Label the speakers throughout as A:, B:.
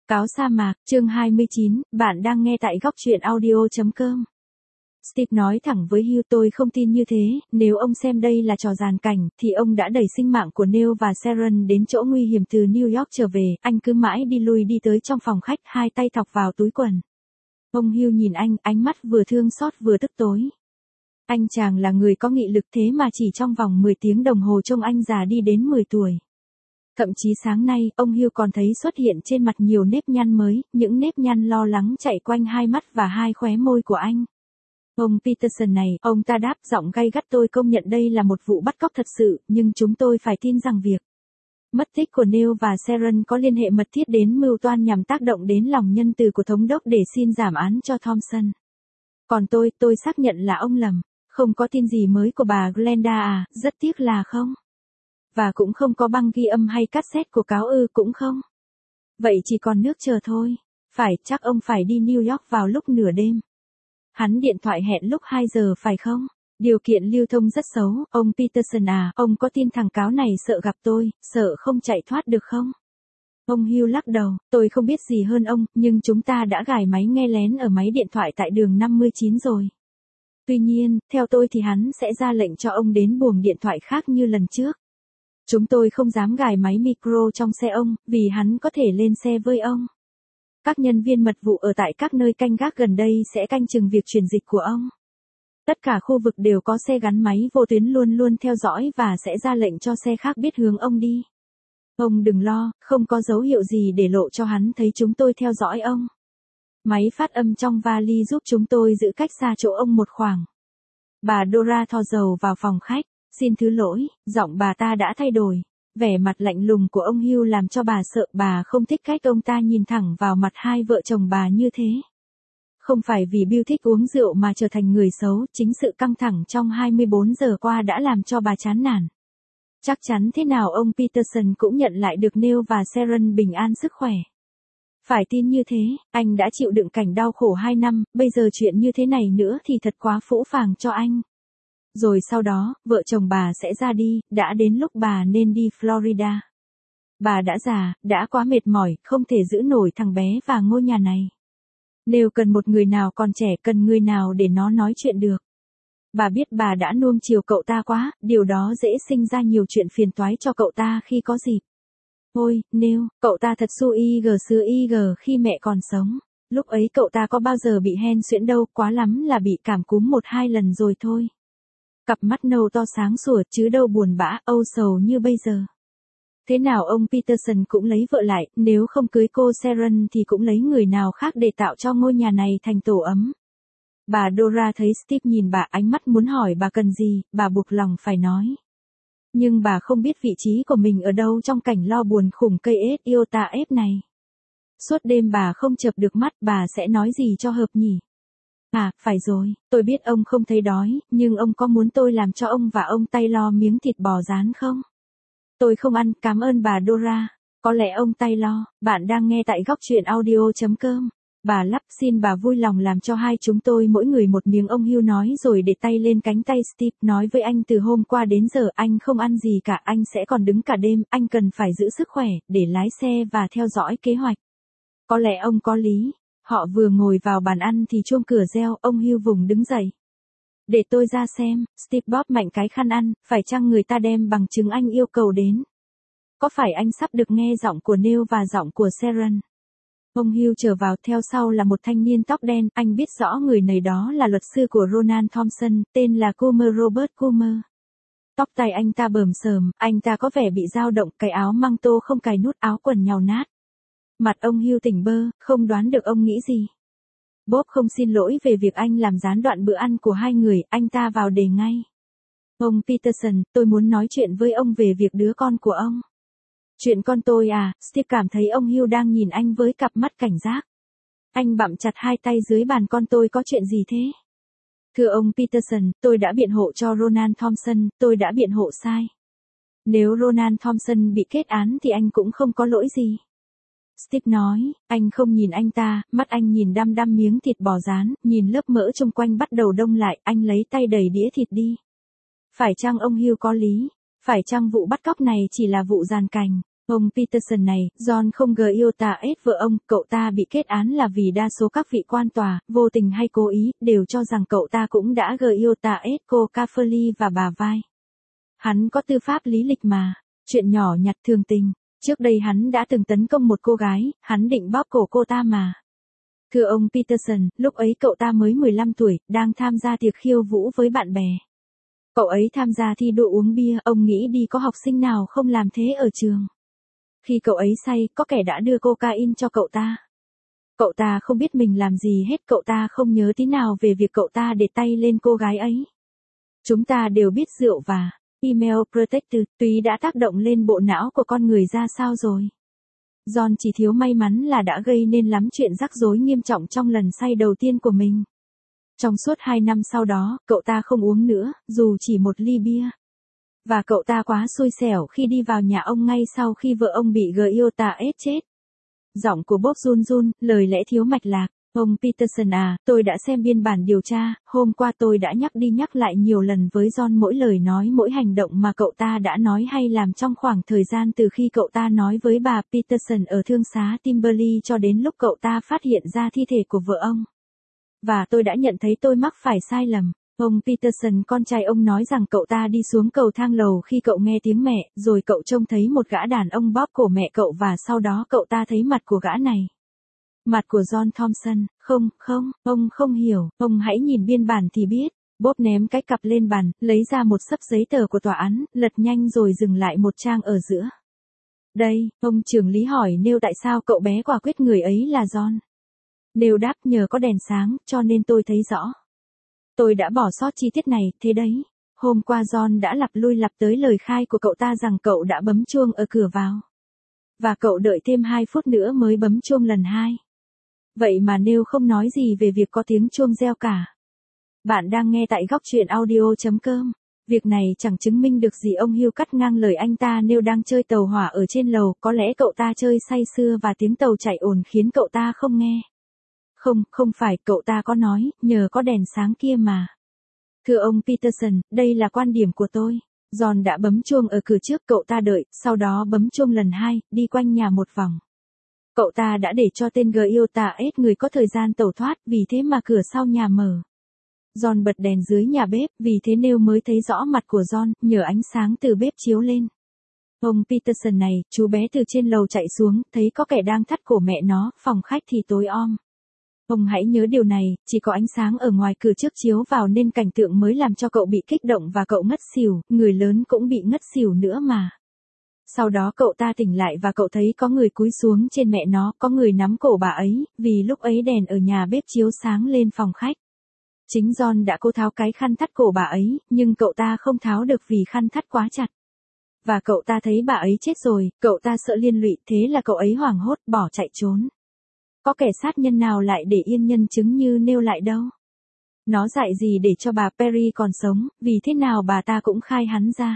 A: Cáo sa mạc, chương 29, bạn đang nghe tại góc truyện audio.com. Steve nói thẳng với Hugh, tôi không tin như thế, nếu ông xem đây là trò giàn cảnh, thì ông đã đẩy sinh mạng của Neil và Sharon đến chỗ nguy hiểm từ New York trở về, anh cứ mãi đi lui đi tới trong phòng khách, hai tay thọc vào túi quần. Ông Hugh nhìn anh, ánh mắt vừa thương xót vừa tức tối. Anh chàng là người có nghị lực thế mà chỉ trong vòng 10 tiếng đồng hồ trông anh già đi đến 10 tuổi. Thậm chí sáng nay, ông Hugh còn thấy xuất hiện trên mặt nhiều nếp nhăn mới, những nếp nhăn lo lắng chạy quanh hai mắt và hai khóe môi của anh. Ông Peterson này, ông ta đáp giọng gay gắt, tôi công nhận đây là một vụ bắt cóc thật sự, nhưng chúng tôi phải tin rằng việc mất tích của Neil và Sharon có liên hệ mật thiết đến mưu toan nhằm tác động đến lòng nhân từ của thống đốc để xin giảm án cho Thompson. Còn tôi xác nhận là ông lầm, không có tin gì mới của bà Glenda à, rất tiếc là không. Và cũng không có băng ghi âm hay cassette của cáo cũng không. Vậy chỉ còn nước chờ thôi. Phải, chắc ông phải đi New York vào lúc nửa đêm. Hắn điện thoại hẹn lúc 2 giờ phải không? Điều kiện lưu thông rất xấu, ông Peterson à, ông có tin thằng cáo này sợ gặp tôi, sợ không chạy thoát được không? Ông Hugh lắc đầu, tôi không biết gì hơn ông, nhưng chúng ta đã gài máy nghe lén ở máy điện thoại tại đường 59 rồi. Tuy nhiên, theo tôi thì hắn sẽ ra lệnh cho ông đến buồng điện thoại khác như lần trước. Chúng tôi không dám gài máy micro trong xe ông, vì hắn có thể lên xe với ông. Các nhân viên mật vụ ở tại các nơi canh gác gần đây sẽ canh chừng việc chuyển dịch của ông. Tất cả khu vực đều có xe gắn máy vô tuyến luôn luôn theo dõi và sẽ ra lệnh cho xe khác biết hướng ông đi. Ông đừng lo, không có dấu hiệu gì để lộ cho hắn thấy chúng tôi theo dõi ông. Máy phát âm trong vali giúp chúng tôi giữ cách xa chỗ ông một khoảng. Bà Dora thò dầu vào phòng khách. Xin thứ lỗi, giọng bà ta đã thay đổi. Vẻ mặt lạnh lùng của ông Hugh làm cho bà sợ, bà không thích cách ông ta nhìn thẳng vào mặt hai vợ chồng bà như thế. Không phải vì Bill thích uống rượu mà trở thành người xấu, chính sự căng thẳng trong 24 giờ qua đã làm cho bà chán nản. Chắc chắn thế nào ông Peterson cũng nhận lại được Neil và Sharon bình an sức khỏe. Phải tin như thế, anh đã chịu đựng cảnh đau khổ 2 năm, bây giờ chuyện như thế này nữa thì thật quá phũ phàng cho anh. Rồi sau đó, vợ chồng bà sẽ ra đi, đã đến lúc bà nên đi Florida. Bà đã già, đã quá mệt mỏi, không thể giữ nổi thằng bé và ngôi nhà này. Nếu cần một người nào còn trẻ, cần người nào để nó nói chuyện được. Bà biết bà đã nuông chiều cậu ta quá, điều đó dễ sinh ra nhiều chuyện phiền toái cho cậu ta khi có dịp. Ôi, Neil, cậu ta thật xưa IG khi mẹ còn sống. Lúc ấy cậu ta có bao giờ bị hen suyễn đâu, quá lắm là bị cảm cúm 1-2 lần rồi thôi. Cặp mắt nâu to sáng sủa chứ đâu buồn bã, âu sầu như bây giờ. Thế nào ông Peterson cũng lấy vợ lại, nếu không cưới cô Sharon thì cũng lấy người nào khác để tạo cho ngôi nhà này thành tổ ấm. Bà Dora thấy Steve nhìn bà, ánh mắt muốn hỏi bà cần gì, bà buộc lòng phải nói. Nhưng bà không biết vị trí của mình ở đâu trong cảnh lo buồn khủng cây iota ép này. Suốt đêm bà không chợp được mắt, bà sẽ nói gì cho hợp nhỉ? À, phải rồi, tôi biết ông không thấy đói, nhưng ông có muốn tôi làm cho ông và ông Taylor miếng thịt bò rán không? Tôi không ăn, cảm ơn bà Dora. Có lẽ ông Taylor, bạn đang nghe tại góc truyện audio.com. Bà lắp, xin bà vui lòng làm cho hai chúng tôi mỗi người một miếng, ông Hugh nói rồi để tay lên cánh tay Steve, nói với anh từ hôm qua đến giờ anh không ăn gì cả, anh sẽ còn đứng cả đêm, anh cần phải giữ sức khỏe, để lái xe và theo dõi kế hoạch. Có lẽ ông có lý. Họ vừa ngồi vào bàn ăn thì chuông cửa reo, ông Hugh vùng đứng dậy. Để tôi ra xem, Steve bóp mạnh cái khăn ăn, phải chăng người ta đem bằng chứng anh yêu cầu đến? Có phải anh sắp được nghe giọng của Neil và giọng của Sharon? Ông Hugh trở vào, theo sau là một thanh niên tóc đen, anh biết rõ người này đó là luật sư của Ronan Thompson, tên là Coomer Robert Coomer. Tóc tai anh ta bờm sờm, anh ta có vẻ bị dao động, cái áo măng tô không cài nút, áo quần nhàu nát. Mặt ông Hugh tỉnh bơ, không đoán được ông nghĩ gì. Bob không xin lỗi về việc anh làm gián đoạn bữa ăn của hai người, anh ta vào đề ngay. Ông Peterson, tôi muốn nói chuyện với ông về việc đứa con của ông. Chuyện con tôi à? Steve cảm thấy ông Hugh đang nhìn anh với cặp mắt cảnh giác. Anh bặm chặt hai tay dưới bàn, con tôi có chuyện gì thế? Thưa ông Peterson, tôi đã biện hộ cho Ronan Thompson, tôi đã biện hộ sai. Nếu Ronan Thompson bị kết án thì anh cũng không có lỗi gì. Steve nói, anh không nhìn anh ta, mắt anh nhìn đăm đăm miếng thịt bò rán, nhìn lớp mỡ chung quanh bắt đầu đông lại, anh lấy tay đẩy đĩa thịt đi. Phải chăng ông Hugh có lý? Phải chăng vụ bắt cóc này chỉ là vụ giàn cảnh? Ông Peterson này, John không yêu vợ ông, cậu ta bị kết án là vì đa số các vị quan tòa, vô tình hay cố ý, đều cho rằng cậu ta cũng đã yêu cô Cafferly và bà Vai. Hắn có tư pháp lý lịch mà, chuyện nhỏ nhặt thường tình, trước đây hắn đã từng tấn công một cô gái, hắn định bóp cổ cô ta mà. Thưa ông Peterson, lúc ấy cậu ta mới 15 tuổi, đang tham gia tiệc khiêu vũ với bạn bè. Cậu ấy tham gia thi đua uống bia, ông nghĩ đi có học sinh nào không làm thế ở trường. Khi cậu ấy say, có kẻ đã đưa cocaine cho cậu ta. Cậu ta không biết mình làm gì hết, cậu ta không nhớ tí nào về việc cậu ta để tay lên cô gái ấy. Chúng ta đều biết rượu và email protector túy đã tác động lên bộ não của con người ra sao rồi. John chỉ thiếu may mắn là đã gây nên lắm chuyện rắc rối nghiêm trọng trong lần say đầu tiên của mình. Trong suốt 2 năm sau đó, cậu ta không uống nữa, dù chỉ một ly bia. Và cậu ta quá xui xẻo khi đi vào nhà ông ngay sau khi vợ ông bị chết. Giọng của Bob run run, lời lẽ thiếu mạch lạc. Ông Peterson à, tôi đã xem biên bản điều tra, hôm qua tôi đã nhắc đi nhắc lại nhiều lần với John mỗi lời nói mỗi hành động mà cậu ta đã nói hay làm trong khoảng thời gian từ khi cậu ta nói với bà Peterson ở thương xá Timberley cho đến lúc cậu ta phát hiện ra thi thể của vợ ông. Và tôi đã nhận thấy tôi mắc phải sai lầm. Ông Peterson con trai ông nói rằng cậu ta đi xuống cầu thang lầu khi cậu nghe tiếng mẹ, rồi cậu trông thấy một gã đàn ông bóp cổ mẹ cậu và sau đó cậu ta thấy mặt của gã này. Mặt của John Thompson, ông không hiểu, ông hãy nhìn biên bản thì biết. Bob ném cái cặp lên bàn, lấy ra một xấp giấy tờ của tòa án, lật nhanh rồi dừng lại một trang ở giữa. Đây, ông trưởng lý hỏi Neil tại sao cậu bé quả quyết người ấy là John. Neil đáp nhờ có đèn sáng, cho nên tôi thấy rõ. Tôi đã bỏ sót chi tiết này, thế đấy. Hôm qua John đã lặp lui lặp tới lời khai của cậu ta rằng cậu đã bấm chuông ở cửa vào. Và cậu đợi thêm 2 phút nữa mới bấm chuông lần 2. Vậy mà Neil không nói gì về việc có tiếng chuông reo cả. Bạn đang nghe tại góc truyện audio.com. Việc này chẳng chứng minh được gì. Ông Hugh cắt ngang lời anh ta. Neil đang chơi tàu hỏa ở trên lầu, có lẽ cậu ta chơi say sưa và tiếng tàu chạy ồn khiến cậu ta không nghe. Không phải, cậu ta có nói, nhờ có đèn sáng kia mà. Thưa ông Peterson, đây là quan điểm của tôi. John đã bấm chuông ở cửa trước, cậu ta đợi, sau đó bấm chuông lần 2, đi quanh nhà một vòng. Cậu ta đã để cho tên người có thời gian tẩu thoát, vì thế mà cửa sau nhà mở. John bật đèn dưới nhà bếp, vì thế Neil mới thấy rõ mặt của John, nhờ ánh sáng từ bếp chiếu lên. Ông Peterson này, chú bé từ trên lầu chạy xuống, thấy có kẻ đang thắt cổ mẹ nó, phòng khách thì tối om. Ông hãy nhớ điều này, chỉ có ánh sáng ở ngoài cửa trước chiếu vào nên cảnh tượng mới làm cho cậu bị kích động và cậu ngất xỉu, người lớn cũng bị ngất xỉu nữa mà. Sau đó cậu ta tỉnh lại và cậu thấy có người cúi xuống trên mẹ nó, có người nắm cổ bà ấy, vì lúc ấy đèn ở nhà bếp chiếu sáng lên phòng khách. Chính John đã cố tháo cái khăn thắt cổ bà ấy, nhưng cậu ta không tháo được vì khăn thắt quá chặt. Và cậu ta thấy bà ấy chết rồi, cậu ta sợ liên lụy, thế là cậu ấy hoảng hốt bỏ chạy trốn. Có kẻ sát nhân nào lại để yên nhân chứng như Neil lại đâu. Nó dại gì để cho bà Perry còn sống, vì thế nào bà ta cũng khai hắn ra.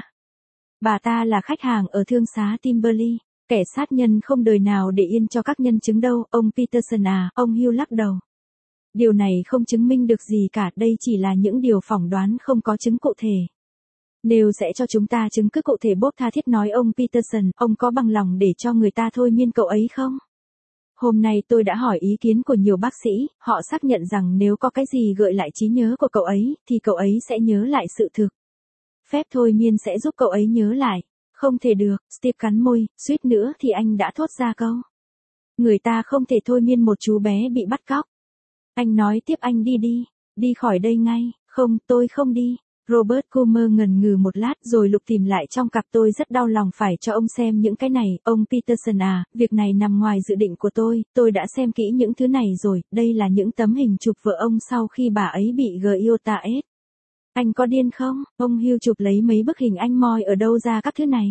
A: Bà ta là khách hàng ở thương xá Timberley, kẻ sát nhân không đời nào để yên cho các nhân chứng đâu, ông Peterson à, ông Hugh lắc đầu. Điều này không chứng minh được gì cả, đây chỉ là những điều phỏng đoán không có chứng cụ thể. Neil sẽ cho chúng ta chứng cứ cụ thể, Bob tha thiết nói. Ông Peterson, ông có bằng lòng để cho người ta thôi miên cậu ấy không? Hôm nay tôi đã hỏi ý kiến của nhiều bác sĩ, họ xác nhận rằng nếu có cái gì gợi lại trí nhớ của cậu ấy, thì cậu ấy sẽ nhớ lại sự thực. Phép thôi miên sẽ giúp cậu ấy nhớ lại. Không thể được, Steve cắn môi, suýt nữa thì anh đã thốt ra câu. Người ta không thể thôi miên một chú bé bị bắt cóc. Anh nói tiếp, anh đi khỏi đây ngay. Không, tôi không đi. Robert Coomer ngần ngừ một lát rồi lục tìm lại trong cặp. Tôi rất đau lòng phải cho ông xem những cái này, ông Peterson à, việc này nằm ngoài dự định của tôi đã xem kỹ những thứ này rồi, đây là những tấm hình chụp vợ ông sau khi bà ấy bị GIOTS. Anh có điên không? Ông Hugh chụp lấy mấy bức hình, anh moi ở đâu ra các thứ này?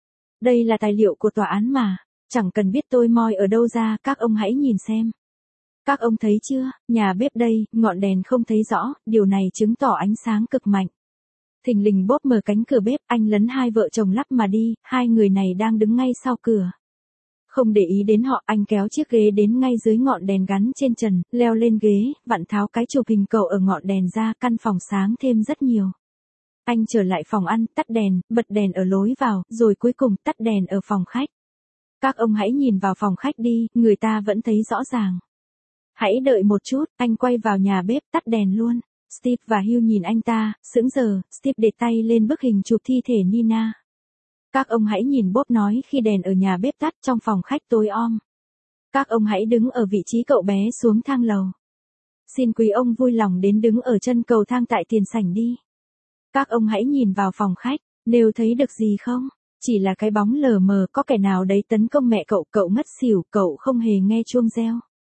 A: Đây là tài liệu của tòa án mà, chẳng cần biết tôi moi ở đâu ra, các ông hãy nhìn xem. Các ông thấy chưa, nhà bếp đây, ngọn đèn không thấy rõ, điều này chứng tỏ ánh sáng cực mạnh. Thình lình Bob mở cánh cửa bếp, anh lấn hai vợ chồng lắp mà đi, hai người này đang đứng ngay sau cửa. Không để ý đến họ, anh kéo chiếc ghế đến ngay dưới ngọn đèn gắn trên trần, leo lên ghế, vặn tháo cái chụp hình cậu ở ngọn đèn ra, căn phòng sáng thêm rất nhiều. Anh trở lại phòng ăn, tắt đèn, bật đèn ở lối vào, rồi cuối cùng tắt đèn ở phòng khách. Các ông hãy nhìn vào phòng khách đi, người ta vẫn thấy rõ ràng. Hãy đợi một chút, anh quay vào nhà bếp tắt đèn luôn. Steve và Hugh nhìn anh ta, sững sờ, Steve để tay lên bức hình chụp thi thể Nina. Các ông hãy nhìn Bob nói khi đèn ở nhà bếp tắt trong phòng khách tối om. Các ông hãy đứng ở vị trí cậu bé xuống thang lầu. Xin quý ông vui lòng đến đứng ở chân cầu thang tại tiền sảnh đi. Các ông hãy nhìn vào phòng khách, Neil thấy được gì không? Chỉ là cái bóng lờ mờ, có kẻ nào đấy tấn công mẹ cậu ngất xỉu, cậu không hề nghe chuông reo.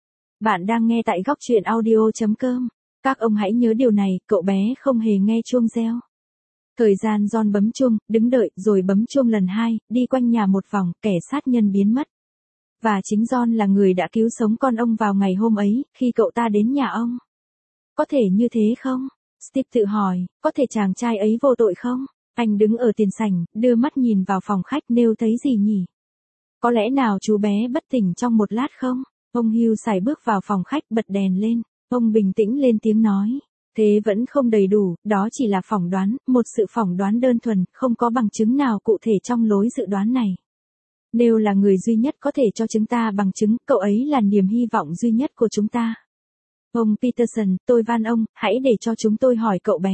A: Bạn đang nghe tại góc truyện audio.com. Các ông hãy nhớ điều này, cậu bé không hề nghe chuông reo. Thời gian John bấm chuông, đứng đợi, rồi bấm chuông lần 2, đi quanh nhà một vòng, kẻ sát nhân biến mất. Và chính John là người đã cứu sống con ông vào ngày hôm ấy, khi cậu ta đến nhà ông. Có thể như thế không? Steve tự hỏi, có thể chàng trai ấy vô tội không? Anh đứng ở tiền sảnh, đưa mắt nhìn vào phòng khách, Neil thấy gì nhỉ? Có lẽ nào chú bé bất tỉnh trong một lát không? Ông Hugh sải bước vào phòng khách, bật đèn lên. Ông bình tĩnh lên tiếng nói. Thế vẫn không đầy đủ, đó chỉ là phỏng đoán, một sự phỏng đoán đơn thuần, không có bằng chứng nào cụ thể trong lối dự đoán này. Neil là người duy nhất có thể cho chúng ta bằng chứng, cậu ấy là niềm hy vọng duy nhất của chúng ta. Ông Peterson, tôi van ông, hãy để cho chúng tôi hỏi cậu bé.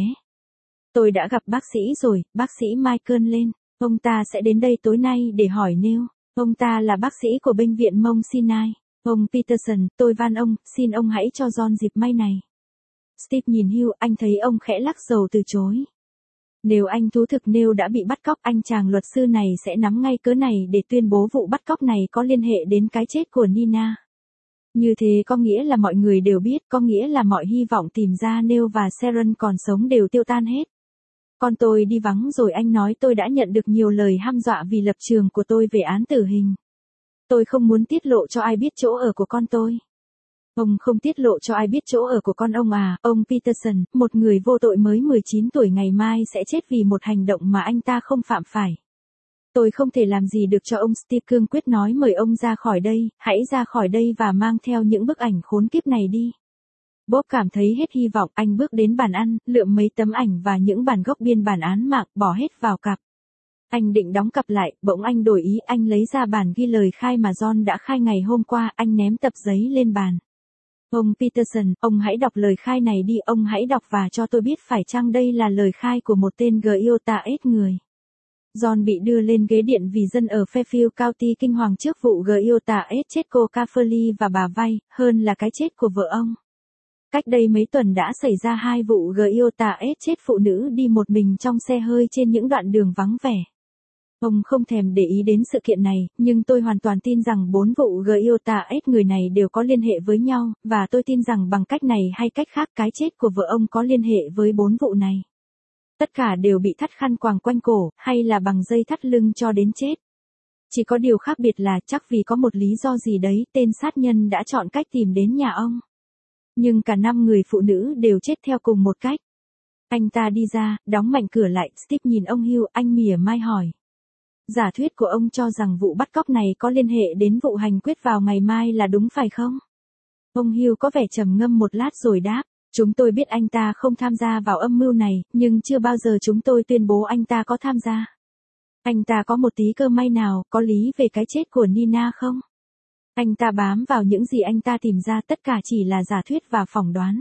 A: Tôi đã gặp bác sĩ rồi, bác sĩ Michael lên. Ông ta sẽ đến đây tối nay để hỏi Neil. Ông ta là bác sĩ của bệnh viện Mount Sinai. Ông Peterson, tôi van ông, xin ông hãy cho John dịp may này. Steve nhìn Hugh, anh thấy ông khẽ lắc đầu từ chối. Nếu anh thú thực Neil đã bị bắt cóc, anh chàng luật sư này sẽ nắm ngay cớ này để tuyên bố vụ bắt cóc này có liên hệ đến cái chết của Nina. Như thế có nghĩa là mọi người đều biết, có nghĩa là mọi hy vọng tìm ra Neil và Sharon còn sống đều tiêu tan hết. Con tôi đi vắng rồi, anh nói tôi đã nhận được nhiều lời hăm dọa vì lập trường của tôi về án tử hình. Tôi không muốn tiết lộ cho ai biết chỗ ở của con tôi. Ông không tiết lộ cho ai biết chỗ ở của con ông à? Ông Peterson, một người vô tội mới 19 tuổi ngày mai sẽ chết vì một hành động mà anh ta không phạm phải. Tôi không thể làm gì được cho ông. Steve cương quyết nói, mời ông ra khỏi đây, hãy ra khỏi đây và mang theo những bức ảnh khốn kiếp này đi. Bob cảm thấy hết hy vọng, anh bước đến bàn ăn, lượm mấy tấm ảnh và những bản gốc biên bản án mạng, bỏ hết vào cặp. Anh định đóng cặp lại, bỗng anh đổi ý, anh lấy ra bản ghi lời khai mà John đã khai ngày hôm qua, anh ném tập giấy lên bàn. Ông Peterson, ông hãy đọc lời khai này đi, ông hãy đọc và cho tôi biết phải chăng đây là lời khai của một tên Giota S người. John bị đưa lên ghế điện vì dân ở Fairfield County kinh hoàng trước vụ Giota S chết cô Cafferly và bà Vay, hơn là cái chết của vợ ông. Cách đây mấy tuần đã xảy ra 2 vụ Giota S chết phụ nữ đi một mình trong xe hơi trên những đoạn đường vắng vẻ. Ông không thèm để ý đến sự kiện này, nhưng tôi hoàn toàn tin rằng 4 vụ Giota S người này đều có liên hệ với nhau, và tôi tin rằng bằng cách này hay cách khác cái chết của vợ ông có liên hệ với 4 vụ này. Tất cả đều bị thắt khăn quàng quanh cổ, hay là bằng dây thắt lưng cho đến chết. Chỉ có điều khác biệt là chắc vì có một lý do gì đấy, tên sát nhân đã chọn cách tìm đến nhà ông. Nhưng cả 5 người phụ nữ đều chết theo cùng một cách. Anh ta đi ra, đóng mạnh cửa lại, Steve nhìn ông Hugh, anh mỉa mai hỏi. Giả thuyết của ông cho rằng vụ bắt cóc này có liên hệ đến vụ hành quyết vào ngày mai là đúng phải không? Ông Hugh có vẻ trầm ngâm một lát rồi đáp. Chúng tôi biết anh ta không tham gia vào âm mưu này, nhưng chưa bao giờ chúng tôi tuyên bố anh ta có tham gia. Anh ta có một tí cơ may nào, có lý về cái chết của Nina không? Anh ta bám vào những gì anh ta tìm ra, tất cả chỉ là giả thuyết và phỏng đoán.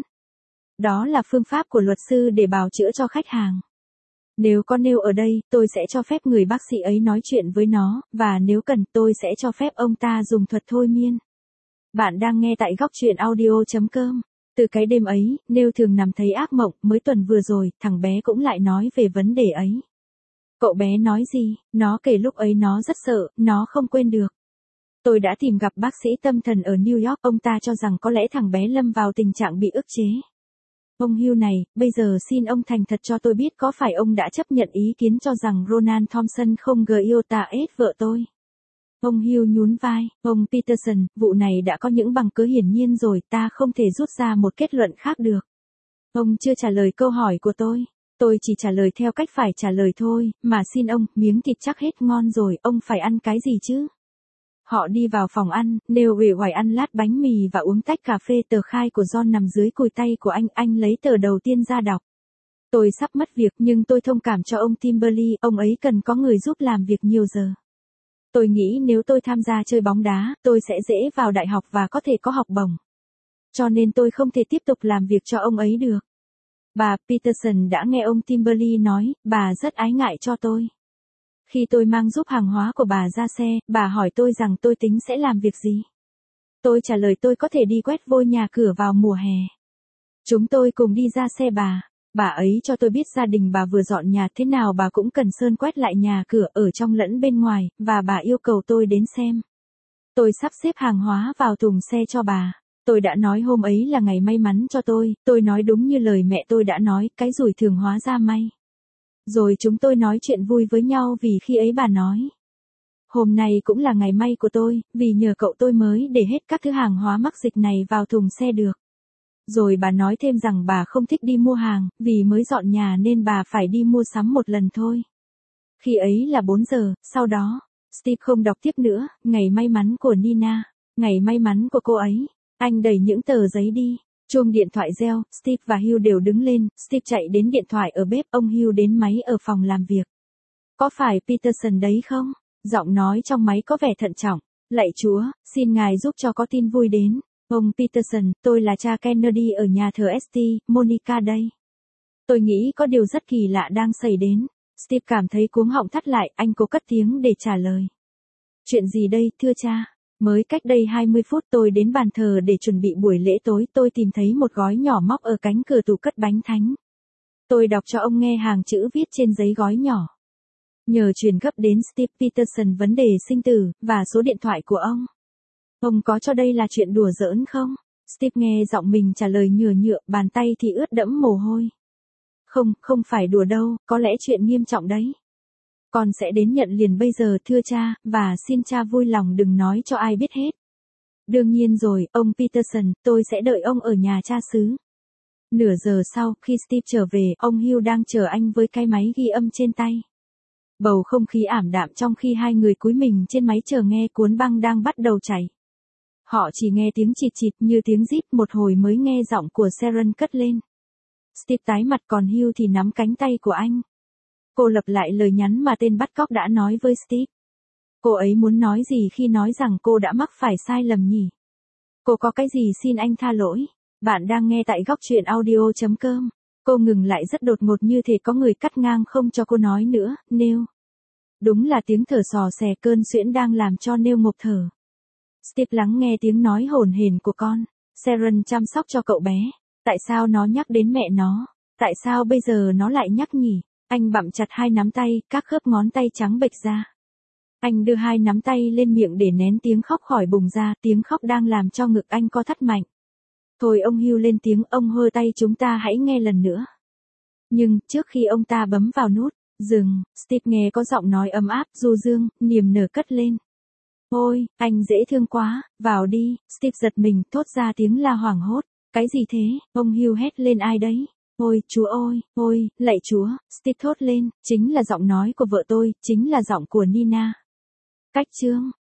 A: Đó là phương pháp của luật sư để bào chữa cho khách hàng. Nếu có Neil ở đây, tôi sẽ cho phép người bác sĩ ấy nói chuyện với nó, và nếu cần, tôi sẽ cho phép ông ta dùng thuật thôi miên. Bạn đang nghe tại góc truyện audio.com. Từ cái đêm ấy, Neil thường nằm thấy ác mộng, mới tuần vừa rồi, thằng bé cũng lại nói về vấn đề ấy. Cậu bé nói gì? Nó kể lúc ấy nó rất sợ, nó không quên được. Tôi đã tìm gặp bác sĩ tâm thần ở New York, ông ta cho rằng có lẽ thằng bé lâm vào tình trạng bị ức chế. Ông Hugh này, bây giờ xin ông thành thật cho tôi biết có phải ông đã chấp nhận ý kiến cho rằng Ronan Thompson không Giota S vợ tôi? Ông Hugh nhún vai, ông Peterson, vụ này đã có những bằng chứng hiển nhiên rồi, ta không thể rút ra một kết luận khác được. Ông chưa trả lời câu hỏi của tôi chỉ trả lời theo cách phải trả lời thôi, mà xin ông, miếng thịt chắc hết ngon rồi, ông phải ăn cái gì chứ? Họ đi vào phòng ăn, Neil uể oải ăn lát bánh mì và uống tách cà phê. Tờ khai của John nằm dưới cùi tay của anh lấy tờ đầu tiên ra đọc. Tôi sắp mất việc nhưng tôi thông cảm cho ông Timberly, ông ấy cần có người giúp làm việc nhiều giờ. Tôi nghĩ nếu tôi tham gia chơi bóng đá, tôi sẽ dễ vào đại học và có thể có học bổng. Cho nên tôi không thể tiếp tục làm việc cho ông ấy được. Bà Peterson đã nghe ông Timberly nói, bà rất ái ngại cho tôi. Khi tôi mang giúp hàng hóa của bà ra xe, bà hỏi tôi rằng tôi tính sẽ làm việc gì. Tôi trả lời tôi có thể đi quét vôi nhà cửa vào mùa hè. Chúng tôi cùng đi ra xe bà ấy cho tôi biết gia đình bà vừa dọn nhà thế nào bà cũng cần sơn quét lại nhà cửa ở trong lẫn bên ngoài, và bà yêu cầu tôi đến xem. Tôi sắp xếp hàng hóa vào thùng xe cho bà. Tôi đã nói hôm ấy là ngày may mắn cho tôi nói đúng như lời mẹ tôi đã nói, cái rủi thường hóa ra may. Rồi chúng tôi nói chuyện vui với nhau vì khi ấy bà nói. Hôm nay cũng là ngày may của tôi, vì nhờ cậu tôi mới để hết các thứ hàng hóa mắc dịch này vào thùng xe được. Rồi bà nói thêm rằng bà không thích đi mua hàng, vì mới dọn nhà nên bà phải đi mua sắm một lần thôi. Khi ấy là 4 giờ, sau đó, Steve không đọc tiếp nữa, ngày may mắn của Nina, ngày may mắn của cô ấy. Anh đẩy những tờ giấy đi. Chuông điện thoại reo, Steve và Hugh đều đứng lên, Steve chạy đến điện thoại ở bếp, ông Hugh đến máy ở phòng làm việc. Có phải Peterson đấy không? Giọng nói trong máy có vẻ thận trọng. Lạy Chúa, xin Ngài giúp cho có tin vui đến. Ông Peterson, tôi là cha Kennedy ở nhà thờ St. Monica đây. Tôi nghĩ có điều rất kỳ lạ đang xảy đến. Steve cảm thấy cuống họng thắt lại, anh cố cất tiếng để trả lời. Chuyện gì đây, thưa cha? Mới cách đây 20 phút tôi đến bàn thờ để chuẩn bị buổi lễ tối, tôi tìm thấy một gói nhỏ móc ở cánh cửa tủ cất bánh thánh. Tôi đọc cho ông nghe hàng chữ viết trên giấy gói nhỏ. Nhờ truyền gấp đến Steve Peterson vấn đề sinh tử, và số điện thoại của ông. Ông có cho đây là chuyện đùa giỡn không? Steve nghe giọng mình trả lời nhựa nhựa, bàn tay thì ướt đẫm mồ hôi. Không phải đùa đâu, có lẽ chuyện nghiêm trọng đấy. Con sẽ đến nhận liền bây giờ thưa cha, và xin cha vui lòng đừng nói cho ai biết hết. Đương nhiên rồi, ông Peterson, tôi sẽ đợi ông ở nhà cha xứ. Nửa giờ sau, khi Steve trở về, ông Hugh đang chờ anh với cái máy ghi âm trên tay. Bầu không khí ảm đạm trong khi hai người cúi mình trên máy chờ nghe cuốn băng đang bắt đầu chảy. Họ chỉ nghe tiếng chịt chịt như tiếng rít, một hồi mới nghe giọng của Sharon cất lên. Steve tái mặt, còn Hugh thì nắm cánh tay của anh. Cô lặp lại lời nhắn mà tên bắt cóc đã nói với Steve. Cô ấy muốn nói gì khi nói rằng cô đã mắc phải sai lầm nhỉ? Cô có cái gì xin anh tha lỗi? Bạn đang nghe tại góc truyện audio.com. Cô ngừng lại rất đột ngột như thể có người cắt ngang không cho cô nói nữa, Neil. Đúng là tiếng thở xò xè cơn suyễn đang làm cho Neil ngộp thở. Steve lắng nghe tiếng nói hổn hển của con. Sharon chăm sóc cho cậu bé. Tại sao nó nhắc đến mẹ nó? Tại sao bây giờ nó lại nhắc nhỉ? Anh bặm chặt hai nắm tay, các khớp ngón tay trắng bệch ra. Anh đưa hai nắm tay lên miệng để nén tiếng khóc khỏi bùng ra, tiếng khóc đang làm cho ngực anh co thắt mạnh. Thôi ông Hugh lên tiếng, ông hơ tay, chúng ta hãy nghe lần nữa. Nhưng, trước khi ông ta bấm vào nút, dừng, Steve nghe có giọng nói ấm áp, du dương, niềm nở cất lên. Ôi, anh dễ thương quá, vào đi, Steve giật mình, thốt ra tiếng la hoảng hốt. Cái gì thế, ông Hugh hét lên, ai đấy? Ôi, Chúa ơi, ôi, lạy Chúa, Steve thốt lên, chính là giọng nói của vợ tôi, chính là giọng của Nina. Cách chương